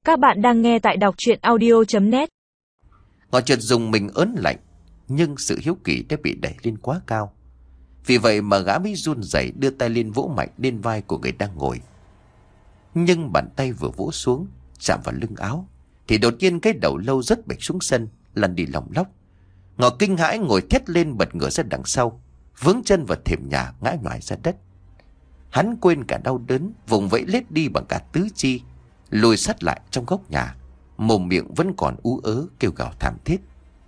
Các bạn đang nghe tại đọc truyện audio.net. Ngọ chợt dùng mình ớn lạnh, nhưng sự hiếu kỳ đã bị đẩy lên quá cao. Vì vậy mà gã mới run rẩy đưa tay lên vỗ mạnh lên vai của người đang ngồi. Nhưng bàn tay vừa vỗ xuống, chạm vào lưng áo, thì đột nhiên cái đầu lâu rớt bịch xuống sân, lăn đi lỏng lóc. Ngọ kinh hãi ngồi thét lên bật ngửa ra đằng sau, vướng chân vào thềm nhà ngã nhòi ra đất. Hắn quên cả đau đớn, vùng vẫy lết đi bằng cả tứ chi, lùi sát lại trong góc nhà, mồm miệng vẫn còn ú ớ kêu gào thảm thiết.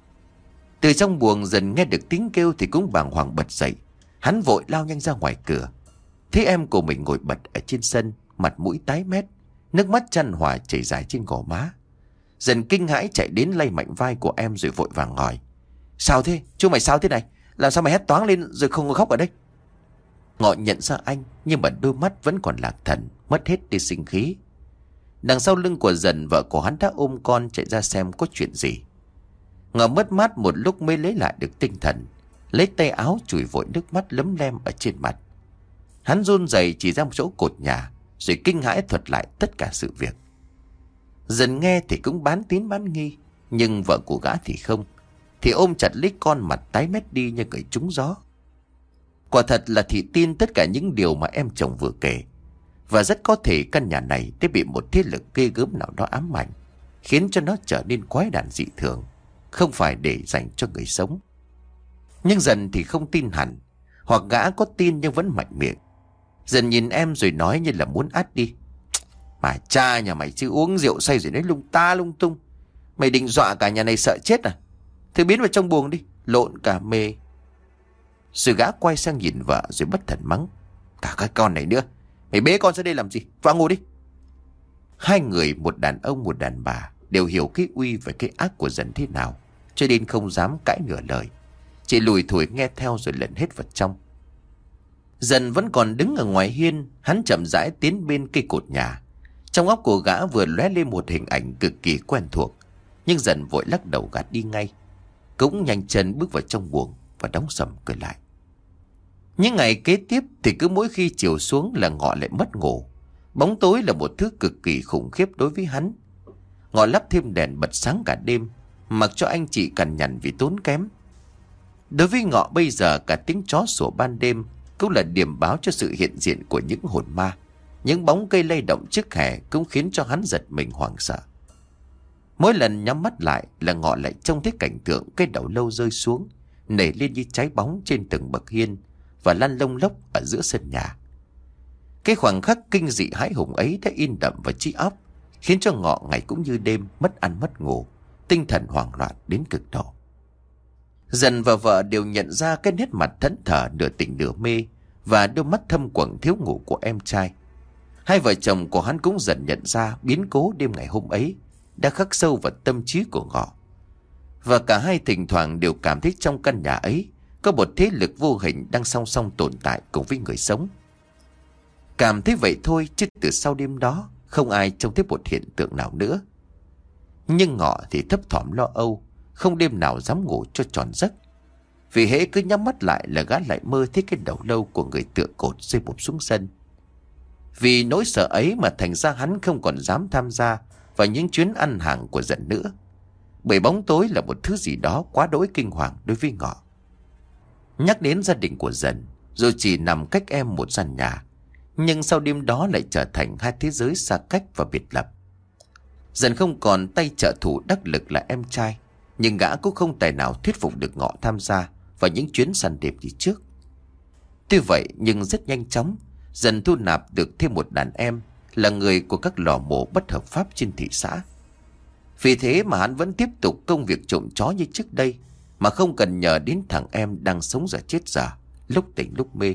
Từ trong buồng dần nghe được tiếng kêu thì cũng bàng hoàng bật dậy. Hắn vội lao nhanh ra ngoài cửa, thấy em của mình ngồi bật ở trên sân, mặt mũi tái mét, nước mắt chan hòa chảy dài trên gò má. Dần kinh hãi chạy đến lay mạnh vai của em rồi vội vàng hỏi: "Sao thế? Chú mày sao thế này? Làm sao mày hét toáng lên rồi không có khóc ở đây?" Ngọ nhận ra anh, nhưng mà đôi mắt vẫn còn lạc thần, mất hết đi sinh khí. Đằng sau lưng của Dần, vợ của hắn đã ôm con chạy ra xem có chuyện gì. Ngọ mất mát một lúc mới lấy lại được tinh thần, lấy tay áo chùi vội nước mắt lấm lem ở trên mặt. Hắn run rẩy chỉ ra một chỗ cột nhà, rồi kinh hãi thuật lại tất cả sự việc. Dần nghe thì cũng bán tín bán nghi, nhưng vợ của gã thì không, thì ôm chặt lấy con, mặt tái mét đi như người trúng gió. Quả thật là thị tin tất cả những điều mà em chồng vừa kể, và rất có thể căn nhà này đã bị một thế lực ghê gớm nào đó ám ảnh, khiến cho nó trở nên quái đản dị thường, không phải để dành cho người sống. Nhưng Dần thì không tin hẳn, hoặc gã có tin nhưng vẫn mạnh miệng. Dần nhìn em rồi nói như là muốn át đi: "Mà cha nhà mày chứ uống rượu say rồi nói lung ta lung tung. Mày định dọa cả nhà này sợ chết à? Thôi biến vào trong buồng đi, lộn cả mê." Rồi gã quay sang nhìn vợ rồi bất thần mắng: "Cả cái con này nữa, mày bế con ra đây làm gì? Vào ngồi đi." Hai người, một đàn ông một đàn bà, đều hiểu cái uy và cái ác của Dần thế nào, cho nên không dám cãi nửa lời, chỉ lùi thủi nghe theo rồi lẩn hết vào trong. Dần vẫn còn đứng ở ngoài hiên, hắn chậm rãi tiến bên cây cột nhà. Trong óc của gã vừa lóe lên một hình ảnh cực kỳ quen thuộc, nhưng Dần vội lắc đầu gạt đi ngay, cũng nhanh chân bước vào trong buồng và đóng sầm cửa lại. Những ngày kế tiếp thì cứ mỗi khi chiều xuống là Ngọ lại mất ngủ. Bóng tối là một thứ cực kỳ khủng khiếp đối với hắn. Ngọ lắp thêm đèn bật sáng cả đêm, mặc cho anh chị cằn nhằn vì tốn kém. Đối với Ngọ bây giờ, cả tiếng chó sủa ban đêm cũng là điểm báo cho sự hiện diện của những hồn ma. Những bóng cây lay động trước hè cũng khiến cho hắn giật mình hoảng sợ. Mỗi lần nhắm mắt lại là Ngọ lại trông thấy cảnh tượng cái đầu lâu rơi xuống, nảy lên như trái bóng trên từng bậc hiên và lăn lông lốc ở giữa sân nhà. Cái khoảnh khắc kinh dị hãi hùng ấy đã in đậm vào trí óc, khiến cho Ngọ ngày cũng như đêm mất ăn mất ngủ, tinh thần hoảng loạn đến cực độ. Dần và vợ đều nhận ra cái nét mặt thẫn thờ nửa tỉnh nửa mê và đôi mắt thâm quầng thiếu ngủ của em trai. Hai vợ chồng của hắn cũng dần nhận ra biến cố đêm ngày hôm ấy đã khắc sâu vào tâm trí của Ngọ. Và cả hai thỉnh thoảng đều cảm thấy trong căn nhà ấy có một thế lực vô hình đang song song tồn tại cùng với người sống. Cảm thấy vậy thôi, chứ từ sau đêm đó không ai trông thấy một hiện tượng nào nữa. Nhưng Ngọ thì thấp thỏm lo âu, không đêm nào dám ngủ cho tròn giấc. Vì hễ cứ nhắm mắt lại là gã lại mơ thấy cái đầu lâu của người tựa cột rơi bụp xuống sân. Vì nỗi sợ ấy mà thành ra hắn không còn dám tham gia vào những chuyến ăn hàng của Dần nữa. Bởi bóng tối là một thứ gì đó quá đỗi kinh hoàng đối với Ngọ. Nhắc đến gia đình của Dần, dù chỉ nằm cách em một gian nhà, nhưng sau đêm đó lại trở thành hai thế giới xa cách và biệt lập. Dần không còn tay trợ thủ đắc lực là em trai, nhưng gã cũng không tài nào thuyết phục được Ngọ tham gia vào những chuyến săn đêm như trước. Tuy vậy nhưng rất nhanh chóng, Dần thu nạp được thêm một đàn em là người của các lò mổ bất hợp pháp trên thị xã. Vì thế mà hắn vẫn tiếp tục công việc trộm chó như trước đây, mà không cần nhờ đến thằng em đang sống giờ chết giờ, lúc tỉnh lúc mê.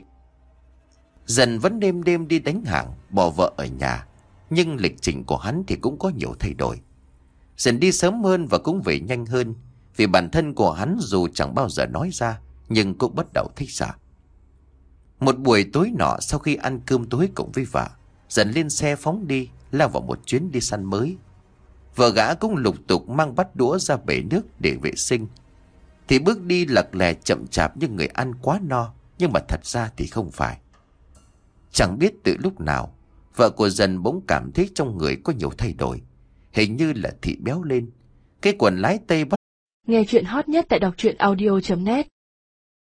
Dần vẫn đêm đêm đi đánh hàng, bỏ vợ ở nhà, nhưng lịch trình của hắn thì cũng có nhiều thay đổi. Dần đi sớm hơn và cũng về nhanh hơn, vì bản thân của hắn dù chẳng bao giờ nói ra, nhưng cũng bắt đầu thích sợ. Một buổi tối nọ, sau khi ăn cơm tối cùng với vợ, Dần lên xe phóng đi, lao vào một chuyến đi săn mới. Vợ gã cũng lục tục mang bát đũa ra bể nước để vệ sinh. Thì bước đi lật lè chậm chạp như người ăn quá no, nhưng mà thật ra thì không phải. Chẳng biết từ lúc nào, vợ của Dần bỗng cảm thấy trong người có nhiều thay đổi. hình như là thị béo lên. Cái quần lái tây bắt. Nghe chuyện hot nhất tại đọc truyện audio.net